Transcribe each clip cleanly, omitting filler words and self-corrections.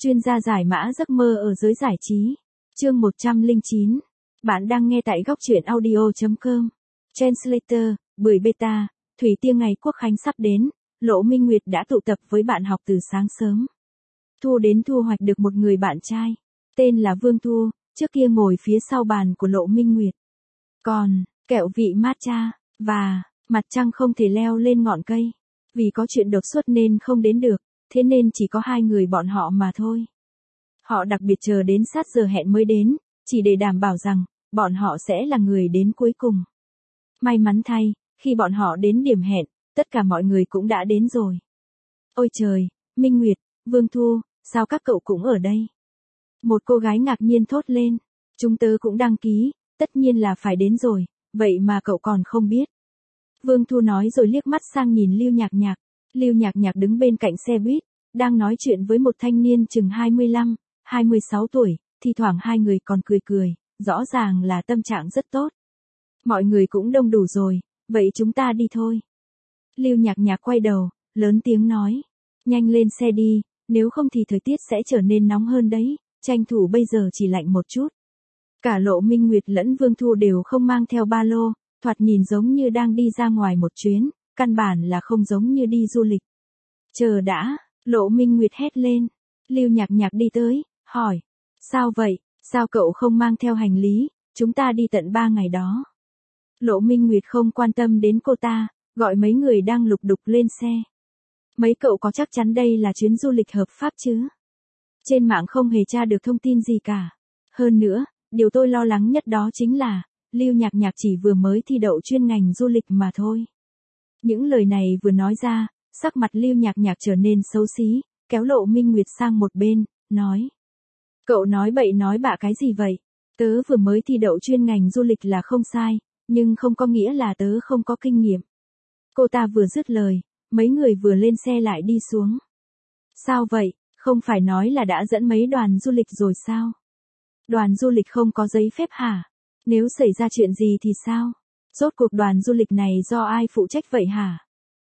Chuyên gia giải mã giấc mơ ở giới giải trí. Chương 109. Bạn đang nghe tại góc truyện audio.com. Translator, Bưởi Beta, Thủy Tiên ngày Quốc khánh sắp đến, Lộ Minh Nguyệt đã tụ tập với bạn học từ sáng sớm. Thu đến thu hoạch được một người bạn trai, tên là Vương Thu, trước kia ngồi phía sau bàn của Lộ Minh Nguyệt. Còn, kẹo vị matcha, và, mặt trăng không thể leo lên ngọn cây. Vì có chuyện đột xuất nên không đến được, thế nên chỉ có hai người bọn họ mà thôi. Họ đặc biệt chờ đến sát giờ hẹn mới đến, chỉ để đảm bảo rằng, bọn họ sẽ là người đến cuối cùng. May mắn thay, khi bọn họ đến điểm hẹn, tất cả mọi người cũng đã đến rồi. Ôi trời, Minh Nguyệt, Vương Thu, sao các cậu cũng ở đây? Một cô gái ngạc nhiên thốt lên. Chúng tớ cũng đăng ký, tất nhiên là phải đến rồi, vậy mà cậu còn không biết. Vương Thu nói rồi liếc mắt sang nhìn Lưu Nhạc Nhạc. Lưu Nhạc Nhạc đứng bên cạnh xe buýt, đang nói chuyện với một thanh niên chừng 25, 26 tuổi, thi thoảng hai người còn cười cười, rõ ràng là tâm trạng rất tốt. Mọi người cũng đông đủ rồi, vậy chúng ta đi thôi. Lưu Nhạc Nhạc quay đầu, lớn tiếng nói, nhanh lên xe đi, nếu không thì thời tiết sẽ trở nên nóng hơn đấy, tranh thủ bây giờ chỉ lạnh một chút. Cả Lộ Minh Nguyệt lẫn Vương Thu đều không mang theo ba lô, thoạt nhìn giống như đang đi ra ngoài một chuyến, căn bản là không giống như đi du lịch. Chờ đã, Lộ Minh Nguyệt hét lên. Lưu Nhạc Nhạc đi tới, hỏi, sao vậy, sao cậu không mang theo hành lý, chúng ta đi tận 3 ngày đó. Lộ Minh Nguyệt không quan tâm đến cô ta, gọi mấy người đang lục đục lên xe. Mấy cậu có chắc chắn đây là chuyến du lịch hợp pháp chứ? Trên mạng không hề tra được thông tin gì cả. Hơn nữa, điều tôi lo lắng nhất đó chính là, Lưu Nhạc Nhạc chỉ vừa mới thi đậu chuyên ngành du lịch mà thôi. Những lời này vừa nói ra, sắc mặt Lưu Nhạc Nhạc trở nên xấu xí, kéo Lộ Minh Nguyệt sang một bên, nói. Cậu nói bậy nói bạ cái gì vậy? Tớ vừa mới thi đậu chuyên ngành du lịch là không sai, nhưng không có nghĩa là tớ không có kinh nghiệm. Cô ta vừa dứt lời, mấy người vừa lên xe lại đi xuống. Sao vậy, không phải nói là đã dẫn mấy đoàn du lịch rồi sao? Đoàn du lịch không có giấy phép hả? Nếu xảy ra chuyện gì thì sao? Rốt cuộc đoàn du lịch này do ai phụ trách vậy hả?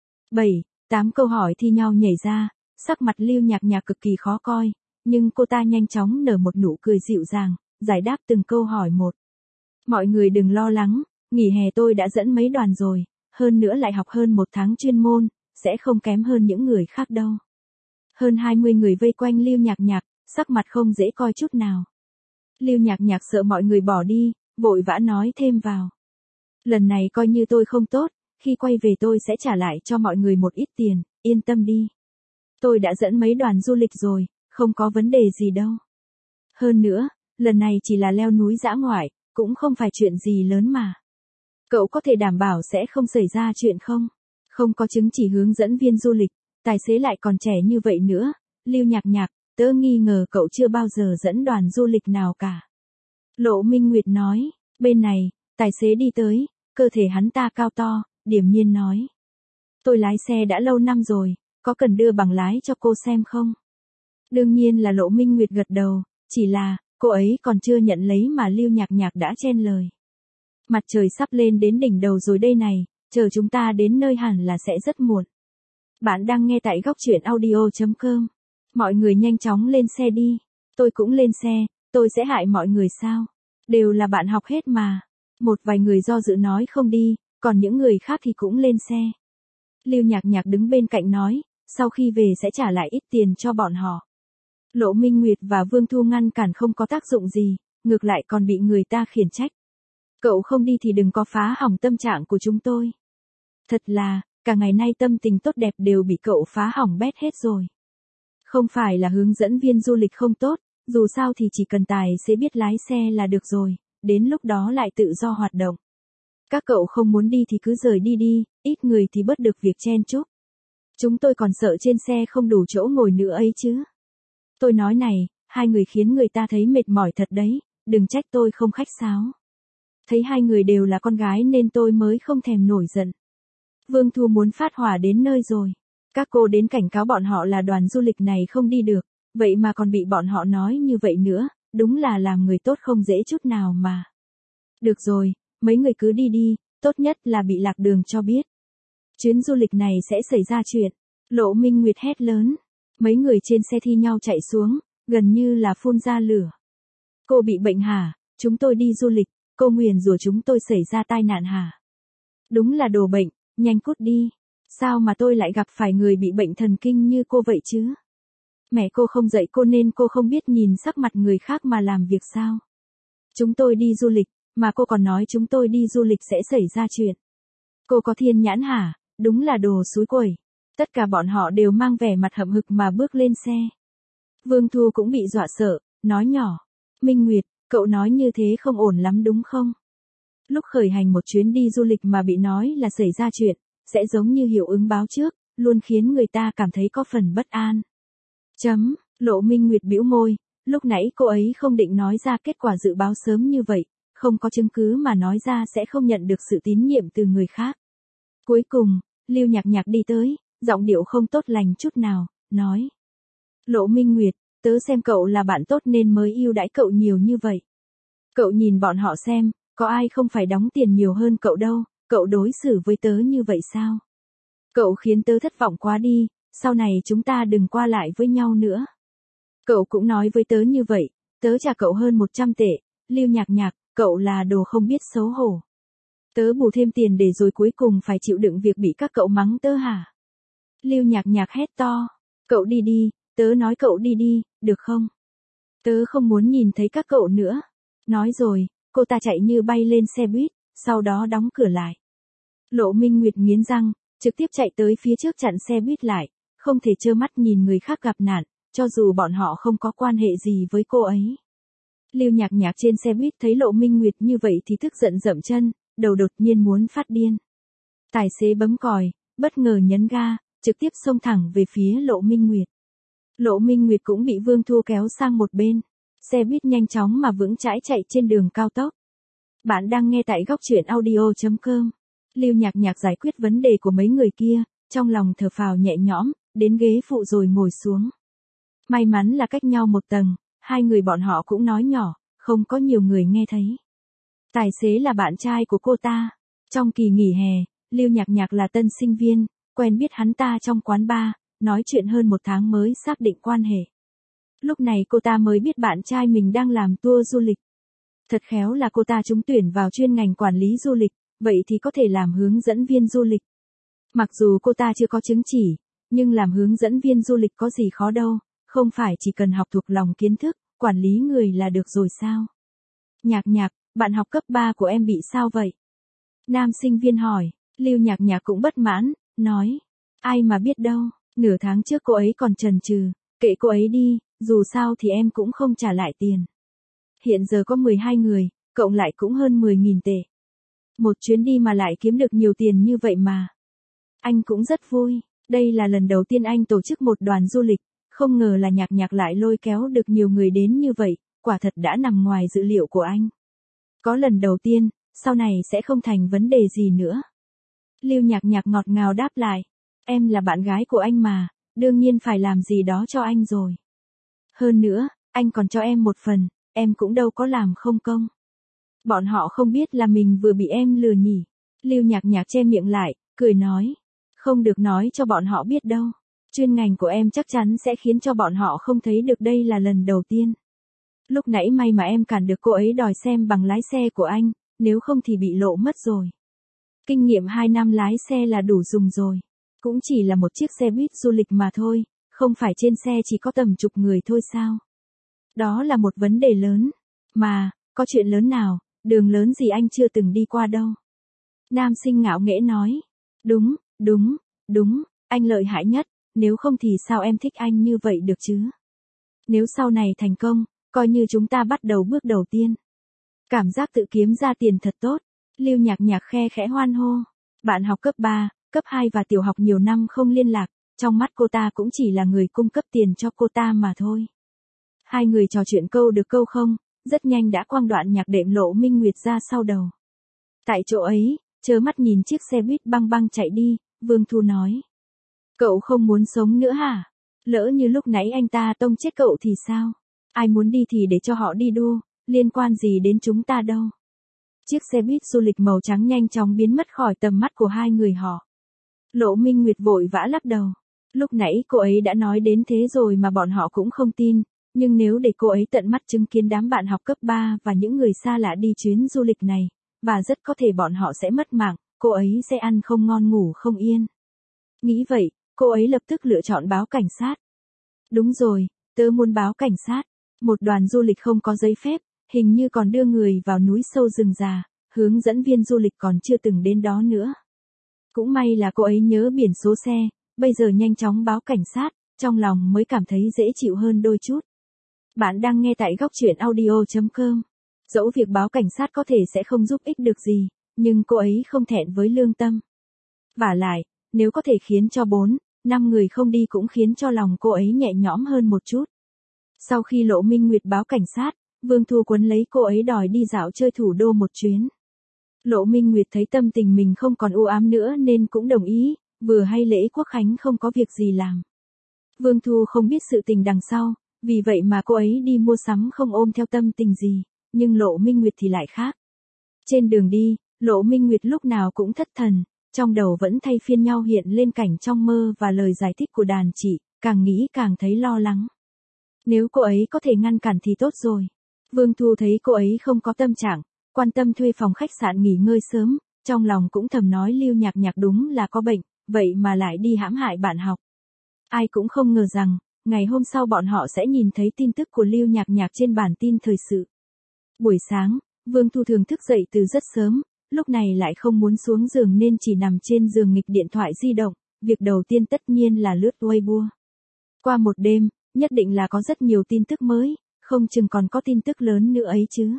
7, 8 câu hỏi thi nhau nhảy ra, sắc mặt Lưu Nhạc Nhạc cực kỳ khó coi, nhưng cô ta nhanh chóng nở một nụ cười dịu dàng, giải đáp từng câu hỏi một. Mọi người đừng lo lắng, nghỉ hè tôi đã dẫn mấy đoàn rồi, hơn nữa lại học hơn 1 tháng chuyên môn, sẽ không kém hơn những người khác đâu. Hơn 20 người vây quanh Lưu Nhạc Nhạc, sắc mặt không dễ coi chút nào. Lưu Nhạc Nhạc sợ mọi người bỏ đi, vội vã nói thêm vào. Lần này coi như tôi không tốt, khi quay về tôi sẽ trả lại cho mọi người một ít tiền, yên tâm đi. Tôi đã dẫn mấy đoàn du lịch rồi, không có vấn đề gì đâu. Hơn nữa, lần này chỉ là leo núi dã ngoại, cũng không phải chuyện gì lớn mà. Cậu có thể đảm bảo sẽ không xảy ra chuyện không? Không có chứng chỉ hướng dẫn viên du lịch, tài xế lại còn trẻ như vậy nữa, Lưu Nhạc Nhạc, tớ nghi ngờ cậu chưa bao giờ dẫn đoàn du lịch nào cả. Lộ Minh Nguyệt nói, bên này, tài xế đi tới, cơ thể hắn ta cao to, điềm nhiên nói. Tôi lái xe đã lâu năm rồi, có cần đưa bằng lái cho cô xem không? Đương nhiên là Lộ Minh Nguyệt gật đầu, chỉ là, cô ấy còn chưa nhận lấy mà Lưu Nhạc Nhạc đã chen lời. Mặt trời sắp lên đến đỉnh đầu rồi đây này, chờ chúng ta đến nơi hẳn là sẽ rất muộn. Bạn đang nghe tại góc truyện audio.com. Mọi người nhanh chóng lên xe đi. Tôi cũng lên xe, tôi sẽ hại mọi người sao? Đều là bạn học hết mà. Một vài người do dự nói không đi, còn những người khác thì cũng lên xe. Lưu Nhạc Nhạc đứng bên cạnh nói, sau khi về sẽ trả lại ít tiền cho bọn họ. Lộ Minh Nguyệt và Vương Thu ngăn cản không có tác dụng gì, ngược lại còn bị người ta khiển trách. Cậu không đi thì đừng có phá hỏng tâm trạng của chúng tôi. Thật là, cả ngày nay tâm tình tốt đẹp đều bị cậu phá hỏng bét hết rồi. Không phải là hướng dẫn viên du lịch không tốt, dù sao thì chỉ cần tài xế biết lái xe là được rồi, đến lúc đó lại tự do hoạt động. Các cậu không muốn đi thì cứ rời đi đi, ít người thì bớt được việc chen chúc. Chúng tôi còn sợ trên xe không đủ chỗ ngồi nữa ấy chứ. Tôi nói này, hai người khiến người ta thấy mệt mỏi thật đấy, đừng trách tôi không khách sáo. Thấy hai người đều là con gái nên tôi mới không thèm nổi giận. Vương Thu muốn phát hỏa đến nơi rồi. Các cô đến cảnh cáo bọn họ là đoàn du lịch này không đi được, vậy mà còn bị bọn họ nói như vậy nữa, đúng là làm người tốt không dễ chút nào mà. Được rồi, mấy người cứ đi đi, tốt nhất là bị lạc đường cho biết. Chuyến du lịch này sẽ xảy ra chuyện. Lộ Minh Nguyệt hét lớn. Mấy người trên xe thi nhau chạy xuống, gần như là phun ra lửa. Cô bị bệnh hả? Chúng tôi đi du lịch, cô nguyền rủa chúng tôi xảy ra tai nạn hả? Đúng là đồ bệnh, nhanh cút đi. Sao mà tôi lại gặp phải người bị bệnh thần kinh như cô vậy chứ? Mẹ cô không dạy cô nên cô không biết nhìn sắc mặt người khác mà làm việc sao? Chúng tôi đi du lịch, mà cô còn nói chúng tôi đi du lịch sẽ xảy ra chuyện. Cô có thiên nhãn hả? Đúng là đồ xúi quẩy. Tất cả bọn họ đều mang vẻ mặt hậm hực mà bước lên xe. Vương Thu cũng bị dọa sợ, nói nhỏ. Minh Nguyệt, cậu nói như thế không ổn lắm đúng không? Lúc khởi hành một chuyến đi du lịch mà bị nói là xảy ra chuyện, sẽ giống như hiệu ứng báo trước, luôn khiến người ta cảm thấy có phần bất an. Lộ Minh Nguyệt bĩu môi, lúc nãy cô ấy không định nói ra kết quả dự báo sớm như vậy, không có chứng cứ mà nói ra sẽ không nhận được sự tín nhiệm từ người khác. Cuối cùng, Lưu Nhạc Nhạc đi tới, giọng điệu không tốt lành chút nào, nói. Lộ Minh Nguyệt, tớ xem cậu là bạn tốt nên mới ưu đãi cậu nhiều như vậy. Cậu nhìn bọn họ xem, có ai không phải đóng tiền nhiều hơn cậu đâu, cậu đối xử với tớ như vậy sao? Cậu khiến tớ thất vọng quá đi, sau này chúng ta đừng qua lại với nhau nữa. Cậu cũng nói với tớ như vậy, tớ trả cậu hơn 100 tệ, Lưu Nhạc Nhạc, cậu là đồ không biết xấu hổ. Tớ bù thêm tiền để rồi cuối cùng phải chịu đựng việc bị các cậu mắng tớ hả? Lưu Nhạc Nhạc hét to, cậu đi đi, tớ nói cậu đi đi, được không? Tớ không muốn nhìn thấy các cậu nữa. Nói rồi, cô ta chạy như bay lên xe buýt, sau đó đóng cửa lại. Lộ Minh Nguyệt nghiến răng, trực tiếp chạy tới phía trước chặn xe buýt lại, không thể trơ mắt nhìn người khác gặp nạn, cho dù bọn họ không có quan hệ gì với cô ấy. Lưu Nhạc Nhạc trên xe buýt thấy Lộ Minh Nguyệt như vậy thì tức giận dậm chân, đầu đột nhiên muốn phát điên. Tài xế bấm còi, bất ngờ nhấn ga, trực tiếp xông thẳng về phía Lộ Minh Nguyệt. Lộ Minh Nguyệt cũng bị Vương Thu kéo sang một bên. Xe buýt nhanh chóng mà vững chãi chạy trên đường cao tốc. Bạn đang nghe tại góc truyện audio.com. Lưu Nhạc Nhạc giải quyết vấn đề của mấy người kia, trong lòng thở phào nhẹ nhõm, đến ghế phụ rồi ngồi xuống. May mắn là cách nhau một tầng, hai người bọn họ cũng nói nhỏ, không có nhiều người nghe thấy. Tài xế là bạn trai của cô ta. Trong kỳ nghỉ hè, Lưu Nhạc Nhạc là tân sinh viên, quen biết hắn ta trong quán bar, nói chuyện hơn 1 tháng mới xác định quan hệ. Lúc này cô ta mới biết bạn trai mình đang làm tour du lịch. Thật khéo là cô ta trúng tuyển vào chuyên ngành quản lý du lịch, vậy thì có thể làm hướng dẫn viên du lịch. Mặc dù cô ta chưa có chứng chỉ, nhưng làm hướng dẫn viên du lịch có gì khó đâu, không phải chỉ cần học thuộc lòng kiến thức, quản lý người là được rồi sao? Nhạc Nhạc, bạn học cấp 3 của em bị sao vậy? Nam sinh viên hỏi, Lưu Nhạc Nhạc cũng bất mãn, nói, ai mà biết đâu, nửa tháng trước cô ấy còn chần chừ, kệ cô ấy đi, dù sao thì em cũng không trả lại tiền. Hiện giờ có 12 người, cộng lại cũng hơn 10.000 tệ. Một chuyến đi mà lại kiếm được nhiều tiền như vậy mà. Anh cũng rất vui, đây là lần đầu tiên anh tổ chức một đoàn du lịch, không ngờ là Nhạc Nhạc lại lôi kéo được nhiều người đến như vậy, quả thật đã nằm ngoài dự liệu của anh. Có lần đầu tiên, sau này sẽ không thành vấn đề gì nữa. Lưu Nhạc Nhạc ngọt ngào đáp lại, em là bạn gái của anh mà, đương nhiên phải làm gì đó cho anh rồi. Hơn nữa, anh còn cho em một phần, em cũng đâu có làm không công. Bọn họ không biết là mình vừa bị em lừa nhỉ. Lưu Nhạc Nhạc che miệng lại, cười nói. Không được nói cho bọn họ biết đâu. Chuyên ngành của em chắc chắn sẽ khiến cho bọn họ không thấy được đây là lần đầu tiên. Lúc nãy may mà em cản được cô ấy đòi xem bằng lái xe của anh, nếu không thì bị lộ mất rồi. Kinh nghiệm 2 năm lái xe là đủ dùng rồi. Cũng chỉ là một chiếc xe buýt du lịch mà thôi, không phải trên xe chỉ có tầm chục người thôi sao? Đó là một vấn đề lớn. Mà, có chuyện lớn nào, đường lớn gì anh chưa từng đi qua đâu. Nam sinh ngạo nghễ nói. Đúng, anh lợi hại nhất, nếu không thì sao em thích anh như vậy được chứ? Nếu sau này thành công, coi như chúng ta bắt đầu bước đầu tiên. Cảm giác tự kiếm ra tiền thật tốt. Lưu Nhạc Nhạc khe khẽ hoan hô. Bạn học cấp 3, cấp 2 và tiểu học nhiều năm không liên lạc, trong mắt cô ta cũng chỉ là người cung cấp tiền cho cô ta mà thôi. Hai người trò chuyện câu được câu không, rất nhanh đã quang đoạn nhạc đệm Lộ Minh Nguyệt ra sau đầu. Tại chỗ ấy, trơ mắt nhìn chiếc xe buýt băng băng chạy đi, Vương Thu nói. Cậu không muốn sống nữa hả? Lỡ như lúc nãy anh ta tông chết cậu thì sao? Ai muốn đi thì để cho họ đi đua, liên quan gì đến chúng ta đâu. Chiếc xe buýt du lịch màu trắng nhanh chóng biến mất khỏi tầm mắt của hai người họ. Lộ Minh Nguyệt vội vã lắc đầu. Lúc nãy cô ấy đã nói đến thế rồi mà bọn họ cũng không tin, Nhưng nếu để cô ấy tận mắt chứng kiến đám bạn học cấp 3 và những người xa lạ đi chuyến du lịch này, và rất có thể bọn họ sẽ mất mạng, cô ấy sẽ ăn không ngon ngủ không yên. Nghĩ vậy, cô ấy lập tức lựa chọn báo cảnh sát. Đúng rồi, tớ muốn báo cảnh sát. Một đoàn du lịch không có giấy phép, hình như còn đưa người vào núi sâu rừng già, hướng dẫn viên du lịch còn chưa từng đến đó nữa. Cũng may là cô ấy nhớ biển số xe, bây giờ nhanh chóng báo cảnh sát, trong lòng mới cảm thấy dễ chịu hơn đôi chút. Bạn đang nghe tại góc truyện audio.com. Dẫu việc báo cảnh sát có thể sẽ không giúp ích được gì, nhưng cô ấy không thẹn với lương tâm. Vả lại, nếu có thể khiến cho 4-5 người không đi cũng khiến cho lòng cô ấy nhẹ nhõm hơn một chút. Sau khi Lộ Minh Nguyệt báo cảnh sát, Vương Thu quấn lấy cô ấy đòi đi dạo chơi thủ đô một chuyến. Lộ Minh Nguyệt thấy tâm tình mình không còn u ám nữa nên cũng đồng ý, vừa hay lễ Quốc Khánh không có việc gì làm. Vương Thu không biết sự tình đằng sau, vì vậy mà cô ấy đi mua sắm không ôm theo tâm tình gì, nhưng Lộ Minh Nguyệt thì lại khác. Trên đường đi, Lộ Minh Nguyệt lúc nào cũng thất thần, trong đầu vẫn thay phiên nhau hiện lên cảnh trong mơ và lời giải thích của đàn chị, càng nghĩ càng thấy lo lắng. Nếu cô ấy có thể ngăn cản thì tốt rồi. Vương Thu thấy cô ấy không có tâm trạng, quan tâm thuê phòng khách sạn nghỉ ngơi sớm, trong lòng cũng thầm nói Lưu Nhạc Nhạc đúng là có bệnh, vậy mà lại đi hãm hại bạn học. Ai cũng không ngờ rằng, ngày hôm sau bọn họ sẽ nhìn thấy tin tức của Lưu Nhạc Nhạc trên bản tin thời sự. Buổi sáng, Vương Thu thường thức dậy từ rất sớm, lúc này lại không muốn xuống giường nên chỉ nằm trên giường nghịch điện thoại di động, việc đầu tiên tất nhiên là lướt Weibo. Qua một đêm, nhất định là có rất nhiều tin tức mới, không chừng còn có tin tức lớn nữa ấy chứ.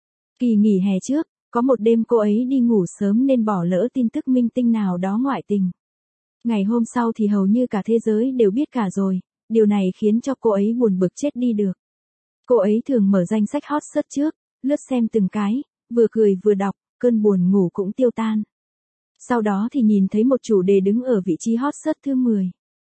Kỳ nghỉ hè trước, có một đêm cô ấy đi ngủ sớm nên bỏ lỡ tin tức minh tinh nào đó ngoại tình. Ngày hôm sau thì hầu như cả thế giới đều biết cả rồi, điều này khiến cho cô ấy buồn bực chết đi được. Cô ấy thường mở danh sách hot search trước, lướt xem từng cái, vừa cười vừa đọc, cơn buồn ngủ cũng tiêu tan. Sau đó thì nhìn thấy một chủ đề đứng ở vị trí hot search thứ 10.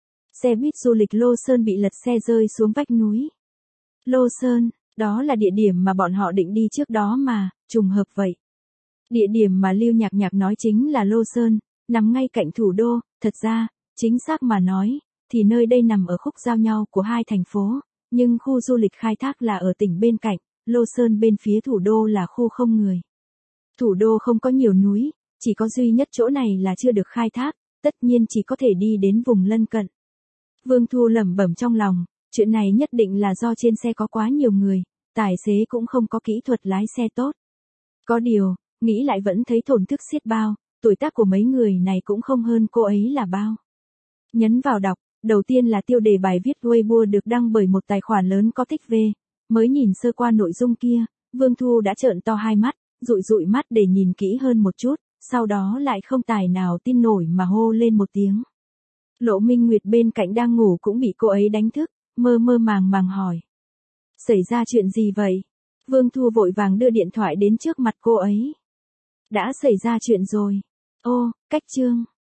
Xe buýt du lịch Lô Sơn bị lật xe rơi xuống vách núi. Lô Sơn, đó là địa điểm mà bọn họ định đi trước đó mà, trùng hợp vậy. Địa điểm mà Lưu Nhạc Nhạc nói chính là Lô Sơn, nằm ngay cạnh thủ đô, thật ra, chính xác mà nói, thì nơi đây nằm ở khúc giao nhau của hai thành phố, nhưng khu du lịch khai thác là ở tỉnh bên cạnh, Lô Sơn bên phía thủ đô là khu không người. Thủ đô không có nhiều núi, chỉ có duy nhất chỗ này là chưa được khai thác, tất nhiên chỉ có thể đi đến vùng lân cận. Vương Thu lẩm bẩm trong lòng, chuyện này nhất định là do trên xe có quá nhiều người, tài xế cũng không có kỹ thuật lái xe tốt. Có điều, nghĩ lại vẫn thấy thổn thức xiết bao, tuổi tác của mấy người này cũng không hơn cô ấy là bao. Nhấn vào đọc, đầu tiên là tiêu đề bài viết Weibo được đăng bởi một tài khoản lớn có tích V. Mới nhìn sơ qua nội dung kia, Vương Thu đã trợn to hai mắt, dụi mắt để nhìn kỹ hơn một chút, sau đó lại không tài nào tin nổi mà hô lên một tiếng. Lộ Minh Nguyệt bên cạnh đang ngủ cũng bị cô ấy đánh thức, mơ màng hỏi. Xảy ra chuyện gì vậy? Vương Thu vội vàng đưa điện thoại đến trước mặt cô ấy. Đã xảy ra chuyện rồi. Ô, cách chương.